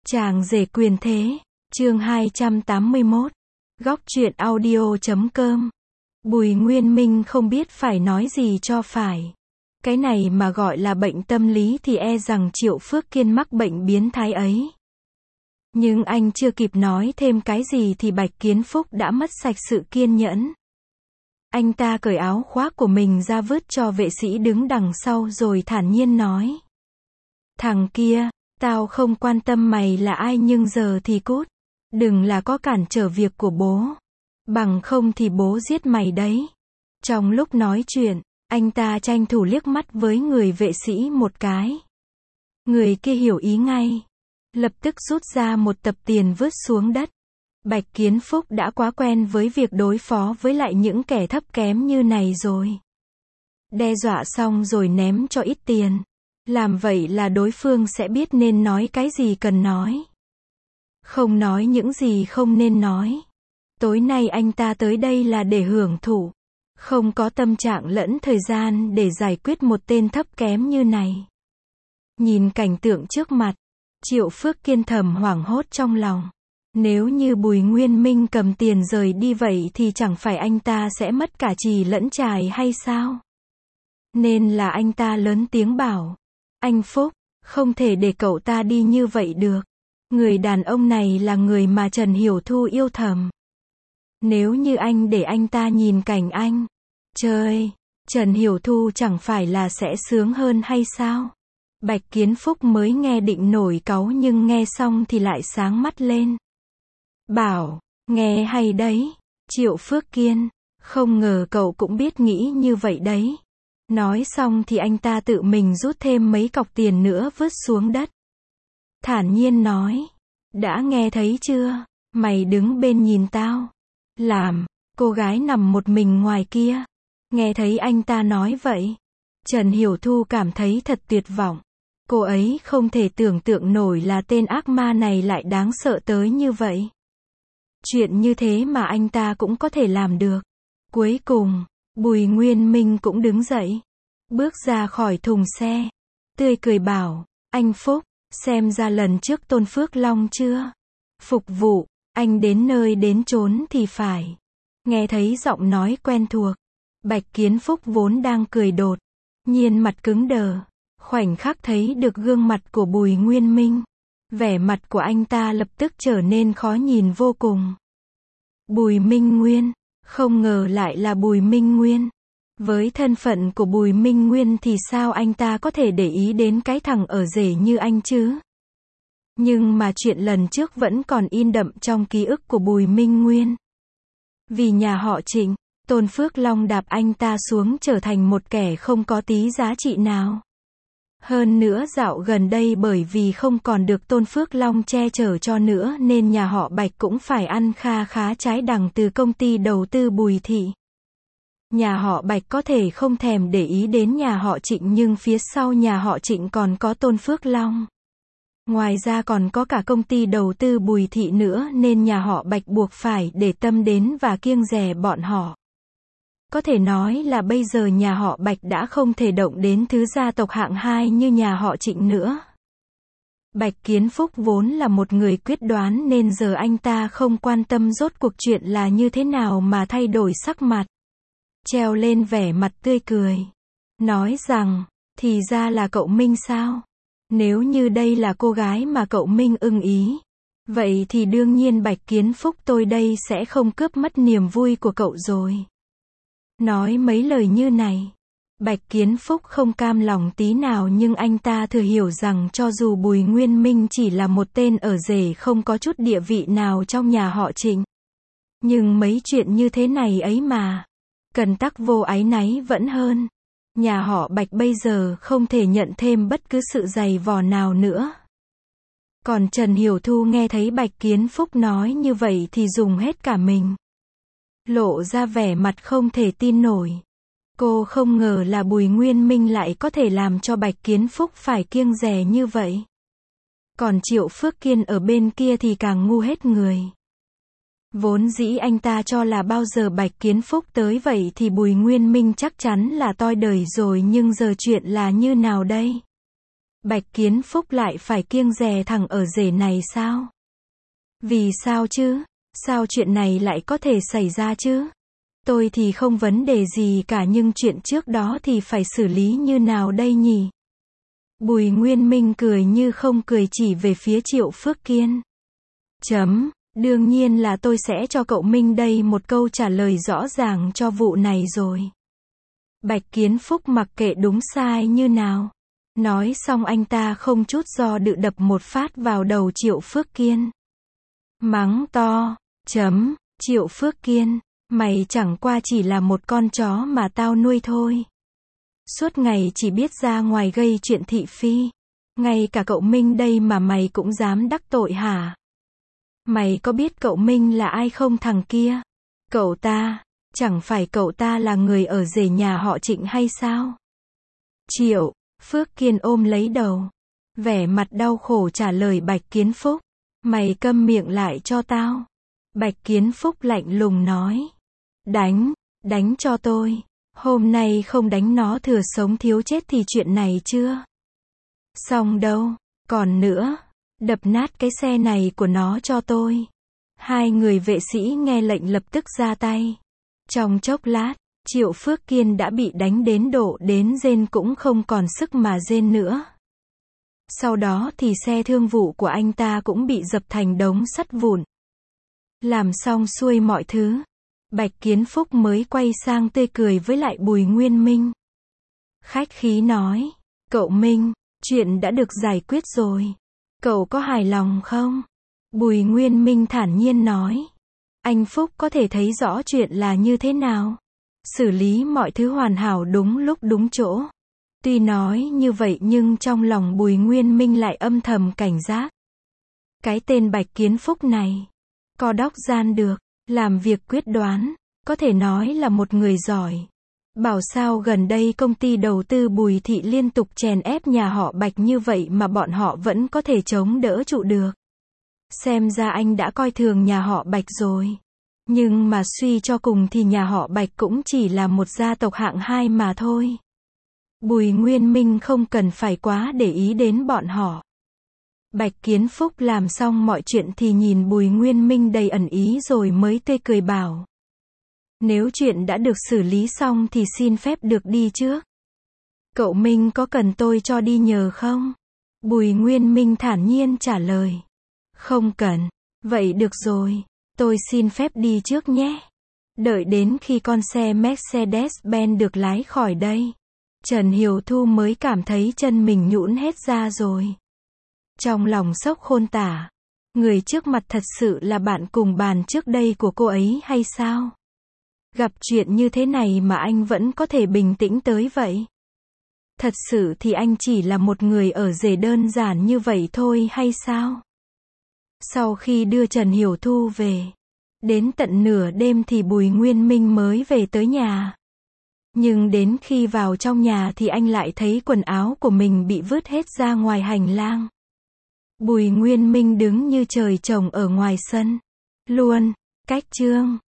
Chàng rể quyền thế, chương 281, góc truyện audio.com. Bùi Nguyên Minh không biết phải nói gì cho phải. Cái này mà gọi là bệnh tâm lý thì e rằng Triệu Phước Kiên mắc bệnh biến thái ấy. Nhưng anh chưa kịp nói thêm cái gì thì Bạch Kiến Phúc đã mất sạch sự kiên nhẫn. Anh ta cởi áo khoác của mình ra vứt cho vệ sĩ đứng đằng sau rồi thản nhiên nói. Thằng kia, tao không quan tâm mày là ai nhưng giờ thì cút. Đừng là có cản trở việc của bố. Bằng không thì bố giết mày đấy. Trong lúc nói chuyện, anh ta tranh thủ liếc mắt với người vệ sĩ một cái. Người kia hiểu ý ngay. Lập tức rút ra một tập tiền vứt xuống đất. Bạch Kiến Phúc đã quá quen với việc đối phó với lại những kẻ thấp kém như này rồi. Đe dọa xong rồi ném cho ít tiền. Làm vậy là đối phương sẽ biết nên nói cái gì cần nói. Không nói những gì không nên nói. Tối nay anh ta tới đây là để hưởng thụ. Không có tâm trạng lẫn thời gian để giải quyết một tên thấp kém như này. Nhìn cảnh tượng trước mặt, Triệu Phước Kiên thầm hoảng hốt trong lòng. Nếu như Bùi Nguyên Minh cầm tiền rời đi vậy thì chẳng phải anh ta sẽ mất cả chì lẫn chài hay sao? Nên là anh ta lớn tiếng bảo. Anh Phúc, không thể để cậu ta đi như vậy được. Người đàn ông này là người mà Trần Hiểu Thu yêu thầm. Nếu như anh để anh ta nhìn cảnh anh chơi, Trần Hiểu Thu chẳng phải là sẽ sướng hơn hay sao? Bạch Kiến Phúc mới nghe định nổi cáu nhưng nghe xong thì lại sáng mắt lên. Bảo, nghe hay đấy, Triệu Phước Kiên, không ngờ cậu cũng biết nghĩ như vậy đấy. Nói xong thì anh ta tự mình rút thêm mấy cọc tiền nữa vứt xuống đất. Thản nhiên nói, đã nghe thấy chưa, mày đứng bên nhìn tao. Làm, cô gái nằm một mình ngoài kia. Nghe thấy anh ta nói vậy, Trần Hiểu Thu cảm thấy thật tuyệt vọng. Cô ấy không thể tưởng tượng nổi là tên ác ma này lại đáng sợ tới như vậy. Chuyện như thế mà anh ta cũng có thể làm được. Cuối cùng, Bùi Nguyên Minh cũng đứng dậy, bước ra khỏi thùng xe, tươi cười bảo, anh Phúc, xem ra lần trước Tôn Phước Long chưa? Phục vụ, anh đến nơi đến chốn thì phải. Nghe thấy giọng nói quen thuộc, Bạch Kiến Phúc vốn đang cười đột nhiên mặt cứng đờ, khoảnh khắc thấy được gương mặt của Bùi Nguyên Minh. Vẻ mặt của anh ta lập tức trở nên khó nhìn vô cùng. Bùi Minh Nguyên, không ngờ lại là Bùi Minh Nguyên. Với thân phận của Bùi Minh Nguyên thì sao anh ta có thể để ý đến cái thằng ở rể như anh chứ? Nhưng mà chuyện lần trước vẫn còn in đậm trong ký ức của Bùi Minh Nguyên. Vì nhà họ Trịnh, Tôn Phước Long đạp anh ta xuống trở thành một kẻ không có tí giá trị nào. Hơn nữa dạo gần đây bởi vì không còn được Tôn Phước Long che chở cho nữa nên nhà họ Bạch cũng phải ăn kha khá trái đằng từ công ty đầu tư Bùi Thị. Nhà họ Bạch có thể không thèm để ý đến nhà họ Trịnh nhưng phía sau nhà họ Trịnh còn có Tôn Phước Long. Ngoài ra còn có cả công ty đầu tư Bùi Thị nữa nên nhà họ Bạch buộc phải để tâm đến và kiêng dè bọn họ. Có thể nói là bây giờ nhà họ Bạch đã không thể động đến thứ gia tộc hạng 2 như nhà họ Trịnh nữa. Bạch Kiến Phúc vốn là một người quyết đoán nên giờ anh ta không quan tâm rốt cuộc chuyện là như thế nào mà thay đổi sắc mặt. Treo lên vẻ mặt tươi cười. Nói rằng, thì ra là cậu Minh sao? Nếu như đây là cô gái mà cậu Minh ưng ý, vậy thì đương nhiên Bạch Kiến Phúc tôi đây sẽ không cướp mất niềm vui của cậu rồi. Nói mấy lời như này, Bạch Kiến Phúc không cam lòng tí nào nhưng anh ta thừa hiểu rằng cho dù Bùi Nguyên Minh chỉ là một tên ở rể không có chút địa vị nào trong nhà họ Trịnh. Nhưng mấy chuyện như thế này ấy mà, cần tắc vô áy náy vẫn hơn. Nhà họ Bạch bây giờ không thể nhận thêm bất cứ sự giày vò nào nữa. Còn Trần Hiểu Thu nghe thấy Bạch Kiến Phúc nói như vậy thì dùng hết cả mình. Lộ ra vẻ mặt không thể tin nổi. Cô không ngờ là Bùi Nguyên Minh lại có thể làm cho Bạch Kiến Phúc phải kiêng dè như vậy. Còn Triệu Phước Kiên ở bên kia thì càng ngu hết người. Vốn dĩ anh ta cho là bao giờ Bạch Kiến Phúc tới vậy thì Bùi Nguyên Minh chắc chắn là toi đời rồi nhưng giờ chuyện là như nào đây? Bạch Kiến Phúc lại phải kiêng dè thằng ở rể này sao? Vì sao chứ? Sao chuyện này lại có thể xảy ra chứ? Tôi thì không vấn đề gì cả nhưng chuyện trước đó thì phải xử lý như nào đây nhỉ? Bùi Nguyên Minh cười như không cười chỉ về phía Triệu Phước Kiên. Đương nhiên là tôi sẽ cho cậu Minh đây một câu trả lời rõ ràng cho vụ này rồi. Bạch Kiến Phúc mặc kệ đúng sai như nào. Nói xong anh ta không chút do dự đập một phát vào đầu Triệu Phước Kiên. Mắng to. Triệu Phước Kiên, mày chẳng qua chỉ là một con chó mà tao nuôi thôi. Suốt ngày chỉ biết ra ngoài gây chuyện thị phi. Ngay cả cậu Minh đây mà mày cũng dám đắc tội hả? Mày có biết cậu Minh là ai không thằng kia? Cậu ta, chẳng phải cậu ta là người ở rể nhà họ Trịnh hay sao? Triệu Phước Kiên ôm lấy đầu, vẻ mặt đau khổ trả lời Bạch Kiến Phúc. Mày câm miệng lại cho tao. Bạch Kiến Phúc lạnh lùng nói. Đánh cho tôi. Hôm nay không đánh nó thừa sống thiếu chết thì chuyện này chưa xong đâu. Còn nữa, đập nát cái xe này của nó cho tôi. Hai người vệ sĩ nghe lệnh lập tức ra tay. Trong chốc lát, Triệu Phước Kiên đã bị đánh đến độ đến rên cũng không còn sức mà rên nữa. Sau đó thì xe thương vụ của anh ta cũng bị dập thành đống sắt vụn. Làm xong xuôi mọi thứ, Bạch Kiến Phúc mới quay sang tươi cười với lại Bùi Nguyên Minh. Khách khí nói, cậu Minh, chuyện đã được giải quyết rồi. Cậu có hài lòng không? Bùi Nguyên Minh thản nhiên nói. Anh Phúc có thể thấy rõ chuyện là như thế nào. Xử lý mọi thứ hoàn hảo đúng lúc đúng chỗ. Tuy nói như vậy nhưng trong lòng Bùi Nguyên Minh lại âm thầm cảnh giác. Cái tên Bạch Kiến Phúc này, co đóc gian được, làm việc quyết đoán, có thể nói là một người giỏi. Bảo sao gần đây công ty đầu tư Bùi Thị liên tục chèn ép nhà họ Bạch như vậy mà bọn họ vẫn có thể chống đỡ trụ được. Xem ra anh đã coi thường nhà họ Bạch rồi. Nhưng mà suy cho cùng thì nhà họ Bạch cũng chỉ là một gia tộc hạng 2 mà thôi. Bùi Nguyên Minh không cần phải quá để ý đến bọn họ. Bạch Kiến Phúc làm xong mọi chuyện thì nhìn Bùi Nguyên Minh đầy ẩn ý rồi mới tươi cười bảo. Nếu chuyện đã được xử lý xong thì xin phép được đi trước. Cậu Minh có cần tôi cho đi nhờ không? Bùi Nguyên Minh thản nhiên trả lời. Không cần. Vậy được rồi, tôi xin phép đi trước nhé. Đợi đến khi con xe Mercedes-Benz được lái khỏi đây, Trần Hiểu Thu mới cảm thấy chân mình nhũn hết ra rồi. Trong lòng sốc khôn tả. Người trước mặt thật sự là bạn cùng bàn trước đây của cô ấy hay sao? Gặp chuyện như thế này mà anh vẫn có thể bình tĩnh tới vậy? Thật sự thì anh chỉ là một người ở rể đơn giản như vậy thôi hay sao? Sau khi đưa Trần Hiểu Thu về, đến tận nửa đêm thì Bùi Nguyên Minh mới về tới nhà. Nhưng đến khi vào trong nhà thì anh lại thấy quần áo của mình bị vứt hết ra ngoài hành lang. Bùi Nguyên Minh đứng như trời trồng ở ngoài sân. Luôn, cách chương.